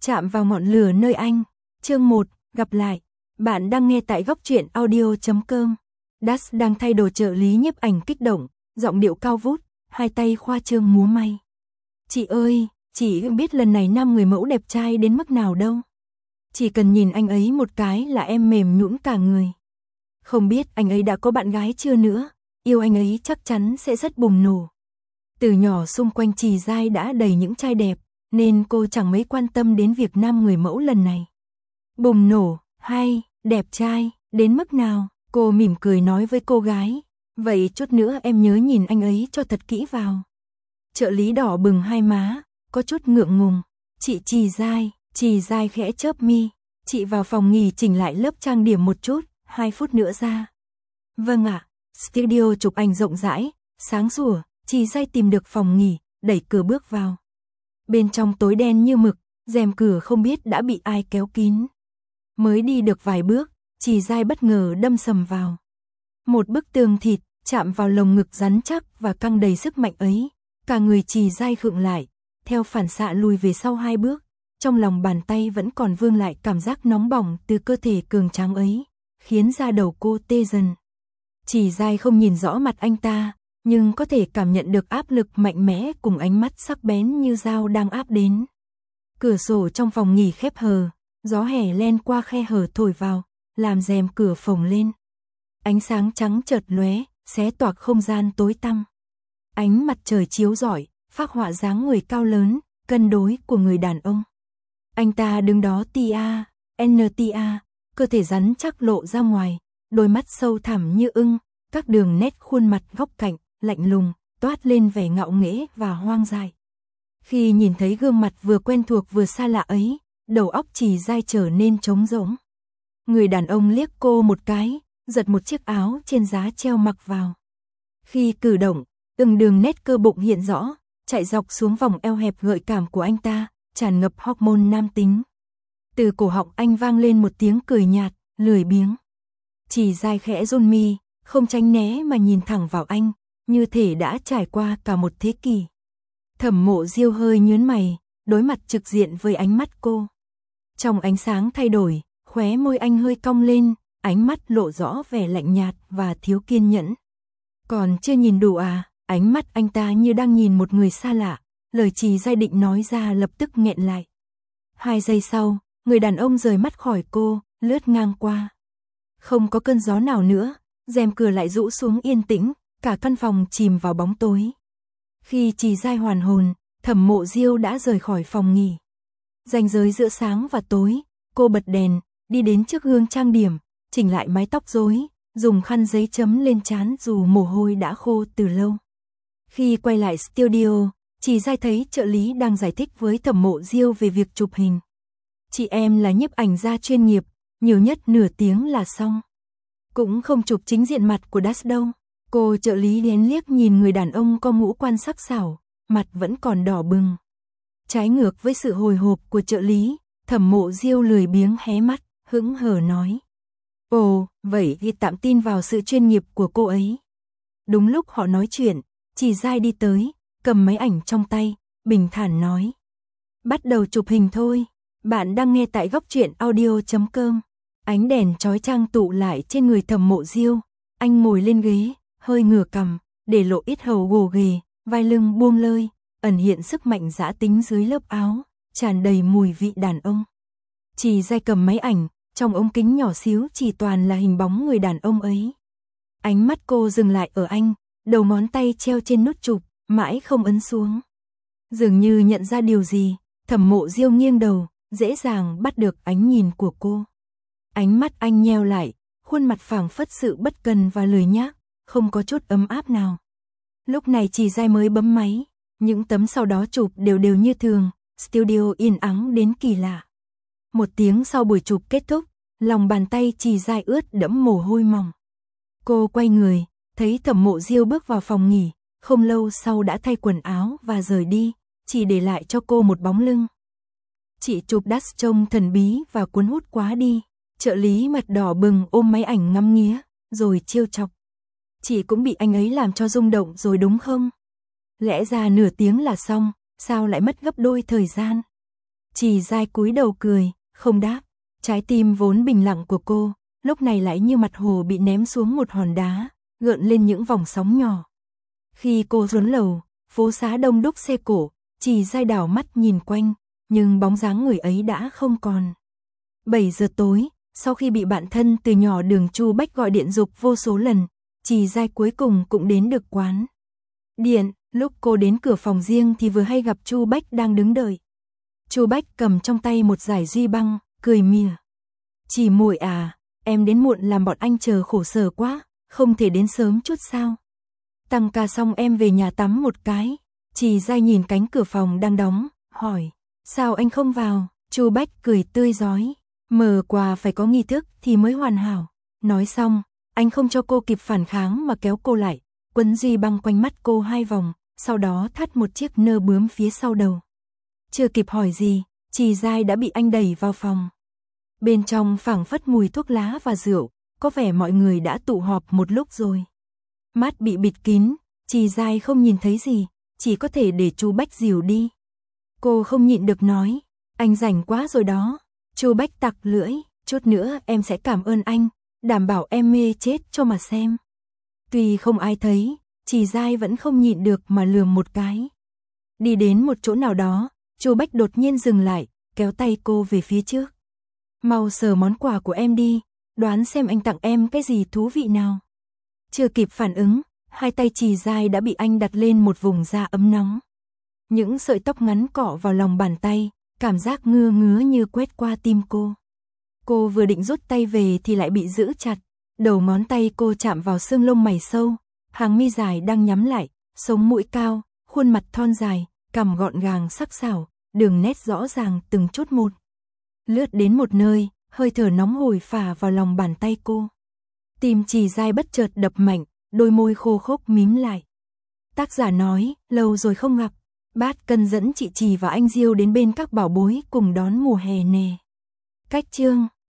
Chạm vào ngọn lửa nơi anh. Chương 1, gặp lại. Bạn đang nghe tại góc truyện audio.com. Das đang thay đồ trợ lý nhiếp ảnh kích động, giọng điệu cao vút, hai tay khoa trương múa may. Chị ơi, chị biết lần này nam người mẫu đẹp trai đến mức nào đâu. Chỉ cần nhìn anh ấy một cái là em mềm nhũn cả người. Không biết anh ấy đã có bạn gái chưa nữa, yêu anh ấy chắc chắn sẽ rất bùng nổ. Từ nhỏ xung quanh Trì Giai đã đầy những trai đẹp, nên cô chẳng mấy quan tâm đến việc nam người mẫu lần này. Bùng nổ, hay, đẹp trai, đến mức nào? Cô mỉm cười nói với cô gái. Vậy chút nữa em nhớ nhìn anh ấy cho thật kỹ vào. Trợ lý đỏ bừng hai má, có chút ngượng ngùng. Chị Trì Giai khẽ chớp mi. Chị vào phòng nghỉ chỉnh lại lớp trang điểm một chút, 2 phút nữa ra. Vâng ạ. Studio chụp ảnh rộng rãi, sáng sủa. Trì Giai tìm được phòng nghỉ, đẩy cửa bước vào. Bên trong tối đen như mực, rèm cửa không biết đã bị ai kéo kín. Mới đi được vài bước, Trì Giai bất ngờ đâm sầm vào. Một bức tường thịt chạm vào lồng ngực rắn chắc và căng đầy sức mạnh ấy. Cả người Trì Giai khựng lại, theo phản xạ lùi về sau 2 bước. Trong lòng bàn tay vẫn còn vương lại cảm giác nóng bỏng từ cơ thể cường tráng ấy, khiến da đầu cô tê dần. Trì Giai không nhìn rõ mặt anh ta, nhưng có thể cảm nhận được áp lực mạnh mẽ cùng ánh mắt sắc bén như dao đang áp đến. Cửa sổ trong phòng nghỉ khép hờ, gió hè len qua khe hở thổi vào, làm rèm cửa phồng lên. Ánh sáng trắng chợt lóe, xé toạc không gian tối tăm. Ánh mặt trời chiếu rọi, phác họa dáng người cao lớn, cân đối của người đàn ông. Anh ta đứng đó NTA, cơ thể rắn chắc lộ ra ngoài, đôi mắt sâu thẳm như ưng, các đường nét khuôn mặt góc cạnh, lạnh lùng, toát lên vẻ ngạo nghễ và hoang dại. Khi nhìn thấy gương mặt vừa quen thuộc vừa xa lạ ấy, đầu óc Trì Giai trở nên trống rỗng. Người đàn ông liếc cô một cái, giật một chiếc áo trên giá treo mặc vào. Khi cử động, từng đường nét cơ bụng hiện rõ, chạy dọc xuống vòng eo hẹp gợi cảm của anh ta, tràn ngập hormone nam tính. Từ cổ họng anh vang lên một tiếng cười nhạt, lười biếng. Trì Giai khẽ run mi, không tránh né mà nhìn thẳng vào anh, như thể đã trải qua cả một thế kỷ. Thẩm Mộ Diêu hơi nhướng mày, đối mặt trực diện với ánh mắt cô. Trong ánh sáng thay đổi, khóe môi anh hơi cong lên, ánh mắt lộ rõ vẻ lạnh nhạt và thiếu kiên nhẫn. Còn chưa nhìn đủ à? Ánh mắt anh ta như đang nhìn một người xa lạ, lời Trì Giai định nói ra lập tức nghẹn lại. 2 giây sau, người đàn ông rời mắt khỏi cô, lướt ngang qua. Không có cơn gió nào nữa, rèm cửa lại rũ xuống yên tĩnh, cả căn phòng chìm vào bóng tối. Khi Trì Giai hoàn hồn, Thẩm Mộ Diêu đã rời khỏi phòng nghỉ. Ranh giới giữa sáng và tối, cô bật đèn, đi đến trước gương trang điểm, chỉnh lại mái tóc rối, dùng khăn giấy chấm lên trán dù mồ hôi đã khô từ lâu. Khi quay lại studio, Trì Giai thấy trợ lý đang giải thích với Thẩm Mộ Diêu về việc chụp hình. Chị em là nhiếp ảnh gia chuyên nghiệp, nhiều nhất nửa tiếng là xong. Cũng không chụp chính diện mặt của Das đâu. Cô trợ lý lén liếc nhìn người đàn ông có ngũ quan sắc sảo, mặt vẫn còn đỏ bừng. Trái ngược với sự hồi hộp của trợ lý, Thẩm Mộ Diêu lười biếng hé mắt, hững hờ nói. Ồ, vậy thì tạm tin vào sự chuyên nghiệp của cô ấy. Đúng lúc họ nói chuyện, Trì Giai đi tới, cầm máy ảnh trong tay, bình thản nói. Bắt đầu chụp hình thôi, bạn đang nghe tại góc truyện audio.com. Ánh đèn chói chang tụ lại trên người Thẩm Mộ Diêu, anh ngồi lên ghế, hơi ngửa cằm, để lộ ít hầu gồ ghề, vai lưng buông lơi, ẩn hiện sức mạnh dã tính dưới lớp áo, tràn đầy mùi vị đàn ông. Trì Giai cầm máy ảnh, trong ống kính nhỏ xíu chỉ toàn là hình bóng người đàn ông ấy. Ánh mắt cô dừng lại ở anh, đầu ngón tay treo trên nút chụp, mãi không ấn xuống. Dường như nhận ra điều gì, Thẩm Mộ Diêu nghiêng đầu, dễ dàng bắt được ánh nhìn của cô. Ánh mắt anh nheo lại, khuôn mặt phảng phất sự bất cần và lười nhác, không có chút ấm áp nào. Lúc này Trì Giai mới bấm máy, những tấm sau đó chụp đều đều như thường, studio yên ắng đến kỳ lạ. 1 tiếng sau buổi chụp kết thúc, lòng bàn tay Trì Giai ướt đẫm mồ hôi mỏng. Cô quay người, thấy Thẩm Mộ Diêu bước vào phòng nghỉ, không lâu sau đã thay quần áo và rời đi, chỉ để lại cho cô một bóng lưng. Chị chụp Das trông thần bí và cuốn hút quá đi. Trợ lý mặt đỏ bừng ôm máy ảnh ngắm nghía, rồi trêu chọc. Chị cũng bị anh ấy làm cho rung động rồi đúng không? Lẽ ra nửa tiếng là xong, sao lại mất gấp đôi thời gian? Chỉ Giai cúi đầu cười, không đáp. Trái tim vốn bình lặng của cô, lúc này lại như mặt hồ bị ném xuống một hòn đá, gợn lên những vòng sóng nhỏ. Khi cô xuống lầu, phố xá đông đúc xe cộ, Chỉ Giai đảo mắt nhìn quanh, nhưng bóng dáng người ấy đã không còn. 7 giờ tối, sau khi bị bạn thân từ nhỏ Đường Chu Bách gọi điện giục vô số lần, Chỉ Giai cuối cùng cũng đến được quán điện. Lúc cô đến cửa phòng riêng thì vừa hay gặp Chu Bách đang đứng đợi. Chu Bách cầm trong tay một dải duy băng, cười mỉa. Chỉ muội à, em đến muộn làm bọn anh chờ khổ sở quá, không thể đến sớm chút sao? Tăng ca xong em về nhà tắm một cái. Chỉ Giai nhìn cánh cửa phòng đang đóng, hỏi, sao anh không vào? Chu Bách cười tươi rói, mở quà phải có nghi thức thì mới hoàn hảo. Nói xong, anh không cho cô kịp phản kháng mà kéo cô lại, quấn duy băng quanh mắt cô 2 vòng, sau đó thắt một chiếc nơ bướm phía sau đầu. Chưa kịp hỏi gì, Chỉ Giai đã bị anh đẩy vào phòng. Bên trong phảng phất mùi thuốc lá và rượu, có vẻ mọi người đã tụ họp một lúc rồi. Mắt bị bịt kín, Chỉ Giai không nhìn thấy gì, chỉ có thể để Chu Bách dìu đi. Cô không nhịn được nói, anh rảnh quá rồi đó. Chu Bách tặc lưỡi, chút nữa em sẽ cảm ơn anh, đảm bảo em mê chết cho mà xem. Tuy không ai thấy, Chỉ Giai vẫn không nhịn được mà lườm một cái. Đi đến một chỗ nào đó, Chu Bách đột nhiên dừng lại, kéo tay cô về phía trước. Mau sờ món quà của em đi, đoán xem anh tặng em cái gì thú vị nào. Chưa kịp phản ứng, 2 tay Chỉ Giai đã bị anh đặt lên một vùng da ấm nóng. Những sợi tóc ngắn cọ vào lòng bàn tay, cảm giác ngứa như quét qua tim cô. Cô vừa định rút tay về thì lại bị giữ chặt, đầu ngón tay cô chạm vào xương lông mày sâu, hàng mi dài đang nhắm lại, sống mũi cao, khuôn mặt thon dài, cằm gọn gàng sắc sảo, đường nét rõ ràng từng chút một. Lướt đến một nơi, hơi thở nóng hổi phả vào lòng bàn tay cô. Tim Chỉ Giai bất chợt đập mạnh, đôi môi khô khốc mím lại. Tác giả nói, lâu rồi không gặp. Bát Cân dẫn chị Trì và anh Diêu đến bên các bảo bối cùng đón mùa hè nè. Cách chương